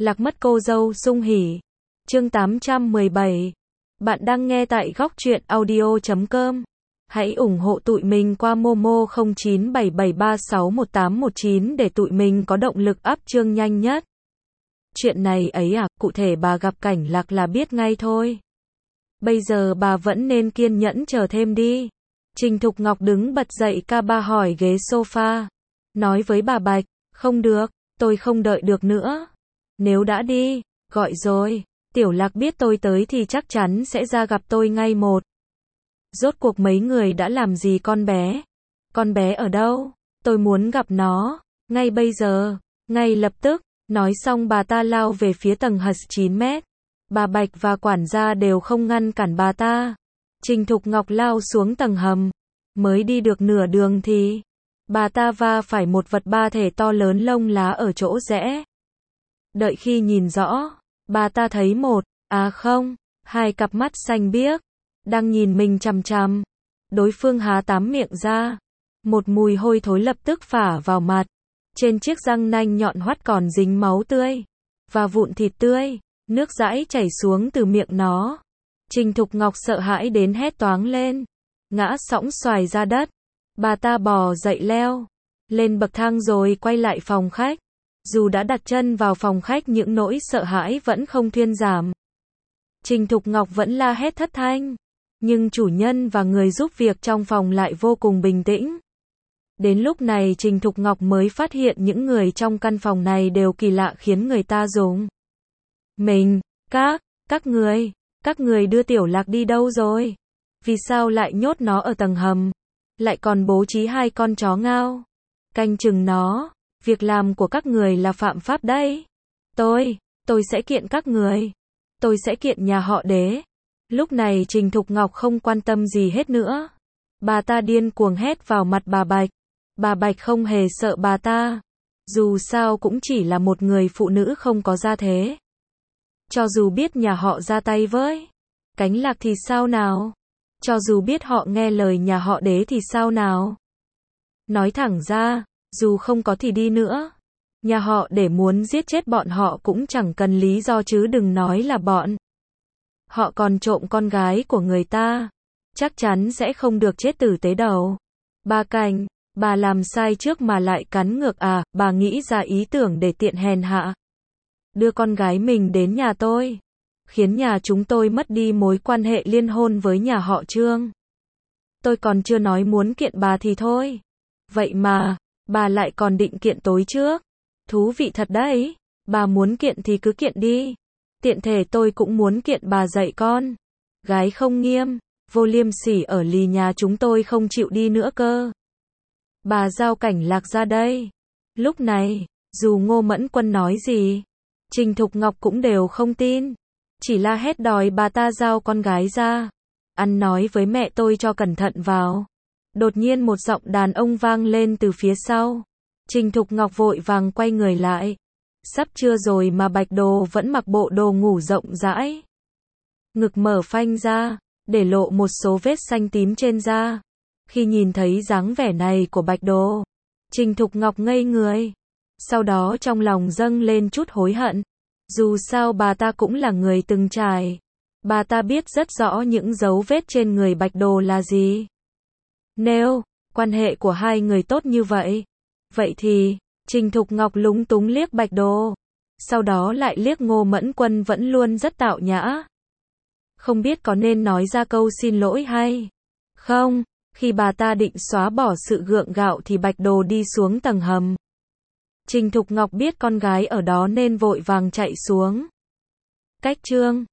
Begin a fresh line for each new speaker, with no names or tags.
Lạc mất cô dâu sung hỉ. Chương 817. Bạn đang nghe tại góc truyện audio.com. Hãy ủng hộ tụi mình qua Momo 0977361819 để tụi mình có động lực up chương nhanh nhất. Chuyện này ấy à, cụ thể bà gặp cảnh Lạc là biết ngay thôi. Bây giờ bà vẫn nên kiên nhẫn chờ thêm đi. Trình Thục Ngọc đứng bật dậy ca ba hỏi ghế sofa. Nói với bà Bạch, không được, tôi không đợi được nữa. Nếu đã đi, gọi rồi, Tiểu Lạc biết tôi tới thì chắc chắn sẽ ra gặp tôi ngay một. Rốt cuộc mấy người đã làm gì con bé? Con bé ở đâu? Tôi muốn gặp nó, ngay bây giờ, ngay lập tức. Nói xong bà ta lao về phía tầng hầm 9 mét. Bà Bạch và quản gia đều không ngăn cản bà ta. Trình Thục Ngọc lao xuống tầng hầm. Mới đi được nửa đường thì bà ta va phải một vật ba thể to lớn lông lá ở chỗ rẽ. Đợi khi nhìn rõ, bà ta thấy hai cặp mắt xanh biếc đang nhìn mình chằm chằm. Đối phương há tám miệng ra. Một mùi hôi thối lập tức phả vào mặt. Trên chiếc răng nanh nhọn hoắt còn dính máu tươi và vụn thịt tươi, nước dãi chảy xuống từ miệng nó. Trình Thục Ngọc sợ hãi đến hét toáng lên, ngã sõng xoài ra đất. Bà ta bò dậy leo lên bậc thang rồi quay lại phòng khách. Dù đã đặt chân vào phòng khách những nỗi sợ hãi vẫn không thuyên giảm. Trình Thục Ngọc vẫn la hét thất thanh, nhưng chủ nhân và người giúp việc trong phòng lại vô cùng bình tĩnh. Đến lúc này Trình Thục Ngọc mới phát hiện những người trong căn phòng này đều kỳ lạ khiến người ta dùng mình. Các người đưa Tiểu Lạc đi đâu rồi? Vì sao lại nhốt nó ở tầng hầm? Lại còn bố trí 2 con chó ngao canh chừng nó. Việc làm của các người là phạm pháp đấy. Tôi sẽ kiện các người. Tôi sẽ kiện nhà họ Đế. Lúc này Trình Thục Ngọc không quan tâm gì hết nữa. Bà ta điên cuồng hét vào mặt bà Bạch. Bà Bạch không hề sợ bà ta. Dù sao cũng chỉ là một người phụ nữ không có gia thế. Cho dù biết nhà họ ra tay với Cánh Lạc thì sao nào? Cho dù biết họ nghe lời nhà họ Đế thì sao nào? Nói thẳng ra, dù không có thì đi nữa. Nhà họ Đế muốn giết chết bọn họ cũng chẳng cần lý do chứ đừng nói là bọn họ còn trộm con gái của người ta. Chắc chắn sẽ không được chết tử tế đâu. Bà Cảnh, bà làm sai trước mà lại cắn ngược à? Bà nghĩ ra ý tưởng để tiện hèn hạ đưa con gái mình đến nhà tôi, khiến nhà chúng tôi mất đi mối quan hệ liên hôn với nhà họ Trương. Tôi còn chưa nói muốn kiện bà thì thôi. Vậy mà bà lại còn định kiện tối trước. Thú vị thật đấy. Bà muốn kiện thì cứ kiện đi. Tiện thể tôi cũng muốn kiện bà dạy con gái không nghiêm, vô liêm sỉ ở lì nhà chúng tôi không chịu đi nữa cơ. Bà giao Cảnh Lạc ra đây. Lúc này, dù Ngô Mẫn Quân nói gì, Trình Thục Ngọc cũng đều không tin. Chỉ la hét đòi bà ta giao con gái ra. Ăn nói với mẹ tôi cho cẩn thận vào. Đột nhiên một giọng đàn ông vang lên từ phía sau. Trình Thục Ngọc vội vàng quay người lại. Sắp trưa rồi mà Bạch Đồ vẫn mặc bộ đồ ngủ rộng rãi. Ngực mở phanh ra, để lộ một số vết xanh tím trên da. Khi nhìn thấy dáng vẻ này của Bạch Đồ, Trình Thục Ngọc ngây người. Sau đó trong lòng dâng lên chút hối hận. Dù sao bà ta cũng là người từng trải. Bà ta biết rất rõ những dấu vết trên người Bạch Đồ là gì. Nếu quan hệ của hai người tốt như vậy thì Trình Thục Ngọc lúng túng liếc Bạch Đồ. Sau đó lại liếc Ngô Mẫn Quân vẫn luôn rất tao nhã. Không biết có nên nói ra câu xin lỗi hay không. Khi bà ta định xóa bỏ sự gượng gạo thì Bạch Đồ đi xuống tầng hầm. Trình Thục Ngọc biết con gái ở đó nên vội vàng chạy xuống. Cách Trương